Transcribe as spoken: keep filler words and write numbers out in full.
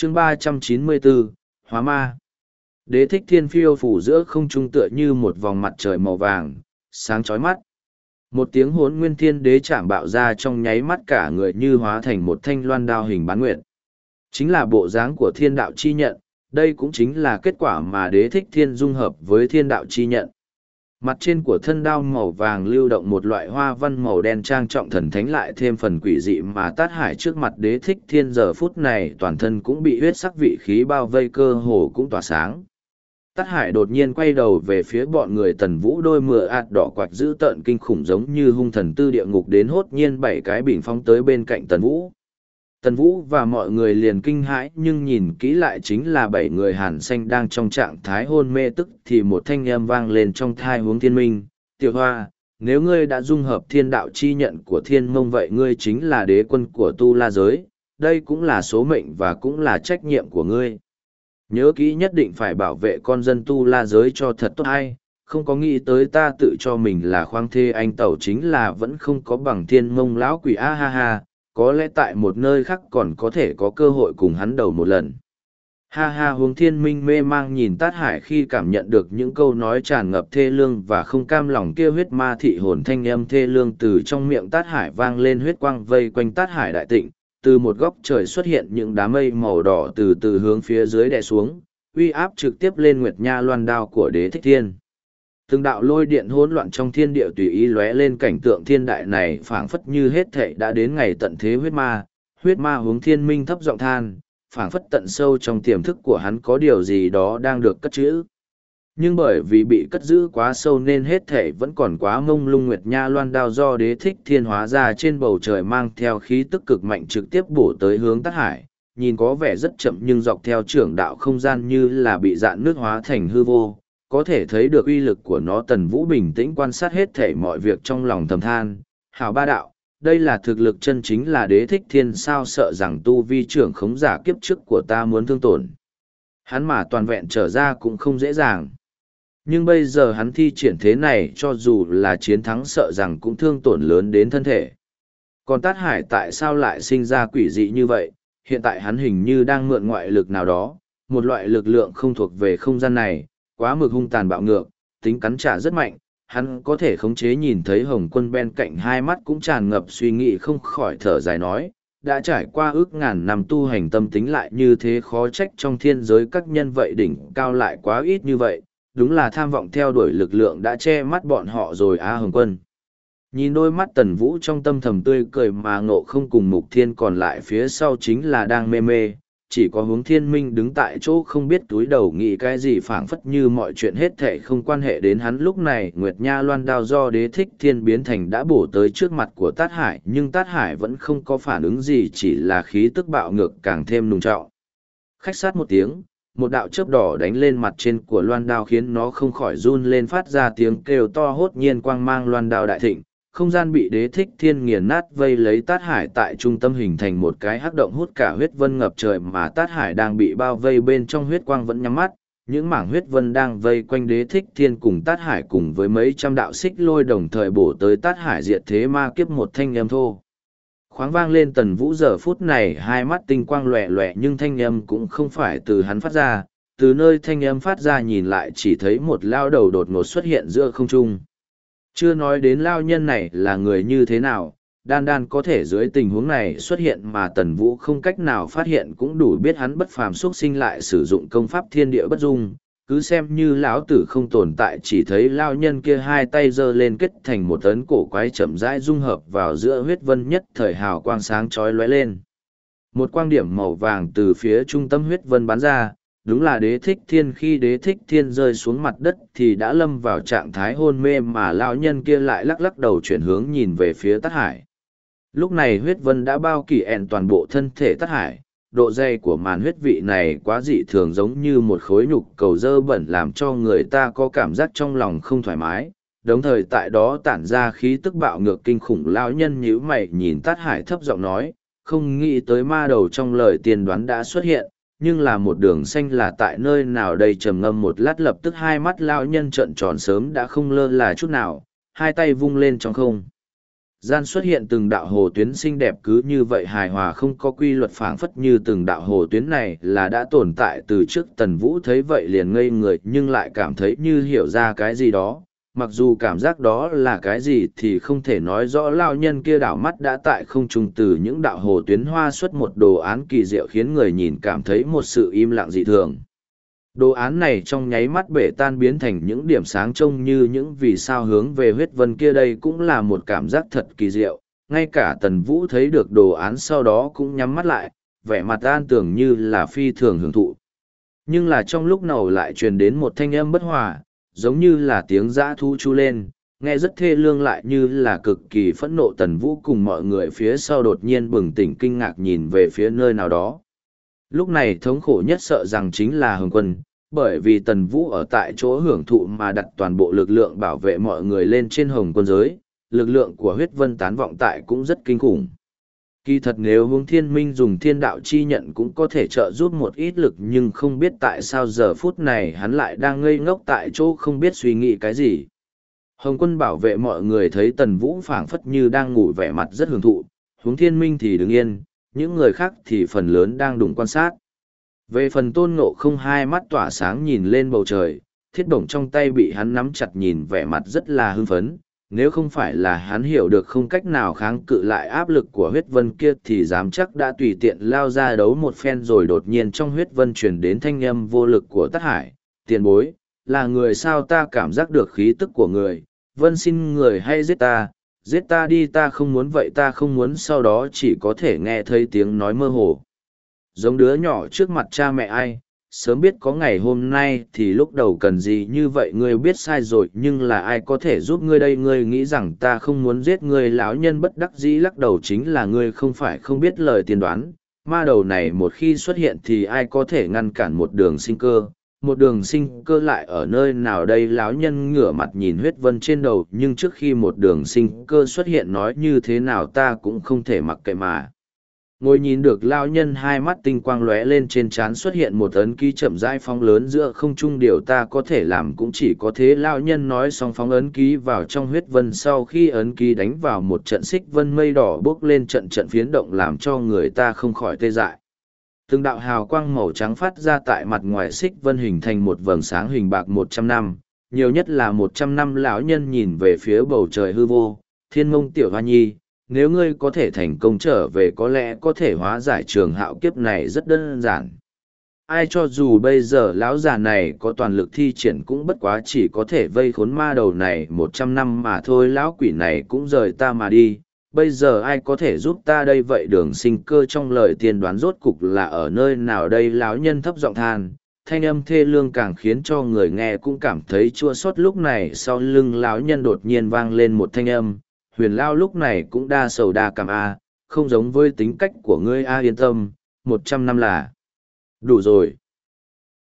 chương ba trăm chín mươi bốn, Hóa Ma. Đế thích thiên phiêu phủ giữa không trung tựa như một vòng mặt trời màu vàng, sáng chói mắt. Một tiếng hỗn nguyên thiên đế chạm bạo ra trong nháy mắt cả người như hóa thành một thanh loan đao hình bán nguyện. Chính là bộ dáng của thiên đạo chi nhận, đây cũng chính là kết quả mà đế thích thiên dung hợp với thiên đạo chi nhận. Mặt trên của thân đao màu vàng lưu động một loại hoa văn màu đen trang trọng thần thánh, lại thêm phần quỷ dị mà Tát Hải trước mặt đế thích thiên giờ phút này toàn thân cũng bị huyết sắc vị khí bao vây, cơ hồ cũng tỏa sáng. Tát Hải đột nhiên quay đầu về phía bọn người Tần Vũ, đôi mưa ạt đỏ quạch dữ tợn kinh khủng giống như hung thần tư địa ngục đến, hốt nhiên bảy cái bình phong tới bên cạnh Tần Vũ. Tần Vũ và mọi người liền kinh hãi, nhưng nhìn kỹ lại chính là bảy người Hàn Xanh đang trong trạng thái hôn mê, tức thì một thanh âm vang lên trong thai Hướng Thiên Minh: "Tiểu Hoa, nếu ngươi đã dung hợp thiên đạo chi nhận của Thiên Mông, vậy ngươi chính là đế quân của Tu La giới, đây cũng là số mệnh và cũng là trách nhiệm của ngươi. Nhớ kỹ, nhất định phải bảo vệ con dân Tu La giới cho thật tốt." Hay không có nghĩ tới ta tự cho mình là khoang thê anh tẩu, chính là vẫn không có bằng Thiên Mông lão quỷ, a ha ha. Có lẽ tại một nơi khác còn có thể có cơ hội cùng hắn đầu một lần. Ha ha. Hướng Thiên Minh mê mang nhìn Tát Hải, khi cảm nhận được những câu nói tràn ngập thê lương và không cam lòng kia, huyết ma thị hồn thanh âm thê lương từ trong miệng Tát Hải vang lên, huyết quang vây quanh Tát Hải đại tịnh, từ một góc trời xuất hiện những đám mây màu đỏ từ từ hướng phía dưới đè xuống, uy áp trực tiếp lên Nguyệt Nha loan đao của đế thích thiên. Từng đạo lôi điện hỗn loạn trong thiên địa tùy ý lóe lên, cảnh tượng thiên đại này phảng phất như hết thảy đã đến ngày tận thế. Huyết ma, huyết ma. Hướng Thiên Minh thấp giọng than, phảng phất tận sâu trong tiềm thức của hắn có điều gì đó đang được cất trữ. Nhưng bởi vì bị cất giữ quá sâu nên hết thảy vẫn còn quá mông lung. Nguyệt Nha loan đao do đế thích thiên hóa ra trên bầu trời, mang theo khí tức cực mạnh trực tiếp bổ tới hướng Tát Hải, nhìn có vẻ rất chậm nhưng dọc theo trưởng đạo không gian như là bị dạn nước hóa thành hư vô. Có thể thấy được uy lực của nó. Tần Vũ bình tĩnh quan sát hết thảy mọi việc, trong lòng thầm than, hảo ba đạo, đây là thực lực chân chính là đế thích thiên sao, sợ rằng tu vi trưởng khống giả kiếp trước của ta muốn thương tổn hắn mà toàn vẹn trở ra cũng không dễ dàng. Nhưng bây giờ hắn thi triển thế này, cho dù là chiến thắng sợ rằng cũng thương tổn lớn đến thân thể. Còn Tát Hải tại sao lại sinh ra quỷ dị như vậy? Hiện tại hắn hình như đang mượn ngoại lực nào đó, một loại lực lượng không thuộc về không gian này, quá mực hung tàn bạo ngược, tính cắn trả rất mạnh. Hắn có thể khống chế. Nhìn thấy Hồng Quân bên cạnh, hai mắt cũng tràn ngập suy nghĩ, không khỏi thở dài nói, đã trải qua ước ngàn năm tu hành, tâm tính lại như thế, khó trách trong thiên giới các nhân vậy đỉnh cao lại quá ít như vậy, đúng là tham vọng theo đuổi lực lượng đã che mắt bọn họ rồi á. Hồng Quân nhìn đôi mắt Tần Vũ trong tâm thầm tươi cười, mà Ngộ Không cùng Mục Thiên còn lại phía sau chính là đang mê mê. Chỉ có Hướng Thiên Minh đứng tại chỗ không biết túi đầu nghĩ cái gì, phảng phất như mọi chuyện hết thảy không quan hệ đến hắn. Lúc này Nguyệt Nha loan đao do đế thích thiên biến thành đã bổ tới trước mặt của Tát Hải, nhưng Tát Hải vẫn không có phản ứng gì, chỉ là khí tức bạo ngược càng thêm nùng trọng. Khách sát một tiếng, một đạo chớp đỏ đánh lên mặt trên của loan đao khiến nó không khỏi run lên, phát ra tiếng kêu to, hốt nhiên quang mang loan đao đại thịnh. Không gian bị đế thích thiên nghiền nát, vây lấy Tát Hải tại trung tâm, hình thành một cái hắc động hút cả huyết vân ngập trời, mà Tát Hải đang bị bao vây bên trong huyết quang vẫn nhắm mắt. Những mảng huyết vân đang vây quanh đế thích thiên cùng Tát Hải, cùng với mấy trăm đạo xích lôi đồng thời bổ tới Tát Hải, diệt thế ma kiếp. Một thanh âm thô khoáng vang lên. Tần Vũ giờ phút này hai mắt tinh quang lòe lòe, nhưng thanh âm cũng không phải từ hắn phát ra. Từ nơi thanh âm phát ra nhìn lại, chỉ thấy một lao đầu đột ngột xuất hiện giữa không trung. Chưa nói đến lao nhân này là người như thế nào, đan đan có thể dưới tình huống này xuất hiện mà Tần Vũ không cách nào phát hiện cũng đủ biết hắn bất phàm xuất sinh, lại sử dụng công pháp thiên địa bất dung. Cứ xem như lão tử không tồn tại, chỉ thấy lao nhân kia hai tay giơ lên kết thành một tấn cổ quái, chậm rãi dung hợp vào giữa huyết vân, nhất thời hào quang sáng chói lóe lên. Một quang điểm màu vàng từ phía trung tâm huyết vân bắn ra. Đúng là đế thích thiên. Khi đế thích thiên rơi xuống mặt đất thì đã lâm vào trạng thái hôn mê, mà lão nhân kia lại lắc lắc đầu chuyển hướng nhìn về phía Tát Hải. Lúc này huyết vân đã bao kỳ ẹn toàn bộ thân thể Tát Hải, độ dày của màn huyết vị này quá dị thường, giống như một khối nhục cầu dơ bẩn, làm cho người ta có cảm giác trong lòng không thoải mái. Đồng thời tại đó tản ra khí tức bạo ngược kinh khủng. Lão nhân nhíu mày nhìn Tát Hải thấp giọng nói, không nghĩ tới ma đầu trong lời tiên đoán đã xuất hiện, nhưng là một đường xanh là tại nơi nào đây? Trầm ngâm một lát, lập tức hai mắt lão nhân trợn tròn, sớm đã không lơ là chút nào, hai tay vung lên trong không Gian xuất hiện từng đạo hồ tuyến xinh đẹp cứ như vậy hài hòa không có quy luật phảng phất như từng đạo hồ tuyến này là đã tồn tại từ trước. Tần Vũ thấy vậy liền ngây người nhưng lại cảm thấy như hiểu ra cái gì đó. Mặc dù cảm giác đó là cái gì thì không thể nói rõ. Lao nhân kia đảo mắt đã tại không trung từ những đạo hồ tuyến hoa xuất một đồ án kỳ diệu khiến người nhìn cảm thấy một sự im lặng dị thường. Đồ án này trong nháy mắt bể tan biến thành những điểm sáng trông như những vì sao hướng về huyết vân kia. Đây cũng là một cảm giác thật kỳ diệu, ngay cả Tần Vũ thấy được đồ án sau đó cũng nhắm mắt lại, vẻ mặt an tưởng như là phi thường hưởng thụ. Nhưng là trong lúc nào lại truyền đến một thanh âm bất hòa, giống như là tiếng dã thú chu lên, nghe rất thê lương lại như là cực kỳ phẫn nộ. Tần Vũ cùng mọi người phía sau đột nhiên bừng tỉnh kinh ngạc nhìn về phía nơi nào đó. Lúc này thống khổ nhất sợ rằng chính là Hồng Quân, bởi vì Tần Vũ ở tại chỗ hưởng thụ mà đặt toàn bộ lực lượng bảo vệ mọi người lên trên Hồng Quân giới, lực lượng của huyết vân tán vọng tại cũng rất kinh khủng. Kỳ thật nếu Hướng Thiên Minh dùng thiên đạo chi nhận cũng có thể trợ giúp một ít lực, nhưng không biết tại sao giờ phút này hắn lại đang ngây ngốc tại chỗ không biết suy nghĩ cái gì. Hồng Quân bảo vệ mọi người thấy Tần Vũ phảng phất như đang ngủ, vẻ mặt rất hưởng thụ, Hướng Thiên Minh thì đứng yên, những người khác thì phần lớn đang đụng quan sát. Về phần Tôn Ngộ Không, hai mắt tỏa sáng nhìn lên bầu trời, thiết bổng trong tay bị hắn nắm chặt nhìn vẻ mặt rất là hưng phấn. Nếu không phải là hắn hiểu được không cách nào kháng cự lại áp lực của huyết vân kia thì dám chắc đã tùy tiện lao ra đấu một phen rồi. Đột nhiên trong huyết vân truyền đến thanh âm vô lực của Tát Hải, tiền bối, là người sao? Ta cảm giác được khí tức của người, vân xin người hay giết ta, giết ta đi, ta không muốn vậy, ta không muốn. Sau đó chỉ có thể nghe thấy tiếng nói mơ hồ, giống đứa nhỏ trước mặt cha mẹ ai, sớm biết có ngày hôm nay thì lúc đầu cần gì như vậy. Ngươi biết sai rồi, nhưng là ai có thể giúp ngươi đây? Ngươi nghĩ rằng ta không muốn giết ngươi? Lão nhân bất đắc dĩ lắc đầu, chính là ngươi không phải không biết lời tiên đoán, ma đầu này một khi xuất hiện thì ai có thể ngăn cản một đường sinh cơ, một đường sinh cơ lại ở nơi nào đây? Lão nhân ngửa mặt nhìn huyết vân trên đầu, nhưng trước khi một đường sinh cơ xuất hiện nói như thế nào ta cũng không thể mặc kệ mà. Ngồi nhìn được lão nhân, hai mắt tinh quang lóe lên, trên trán xuất hiện một ấn ký chậm rãi phóng lớn giữa không trung. Điều ta có thể làm cũng chỉ có thế. Lão nhân nói xong phóng ấn ký vào trong huyết vân, sau khi ấn ký đánh vào một trận xích vân, mây đỏ bốc lên trận trận phiến động làm cho người ta không khỏi tê dại. Từng đạo hào quang màu trắng phát ra tại mặt ngoài xích vân, hình thành một vầng sáng hình bạc một trăm năm, nhiều nhất là một trăm năm. Lão nhân nhìn về phía bầu trời hư vô, Thiên Mông tiểu hoa nhi, nếu ngươi có thể thành công trở về có lẽ có thể hóa giải trường hạo kiếp này rất đơn giản. Ai cho dù bây giờ lão già này có toàn lực thi triển cũng bất quá chỉ có thể vây khốn ma đầu này một trăm năm mà thôi. Lão quỷ này cũng rời ta mà đi, bây giờ ai có thể giúp ta đây? Vậy đường sinh cơ trong lời tiên đoán rốt cục là ở nơi nào đây? Lão nhân thấp giọng than, thanh âm thê lương càng khiến cho người nghe cũng cảm thấy chua xót. Lúc này sau lưng lão nhân đột nhiên vang lên một thanh âm, Huyền Lao lúc này cũng đa sầu đa cảm a, không giống với tính cách của ngươi a. Yên tâm, một trăm năm là đủ rồi.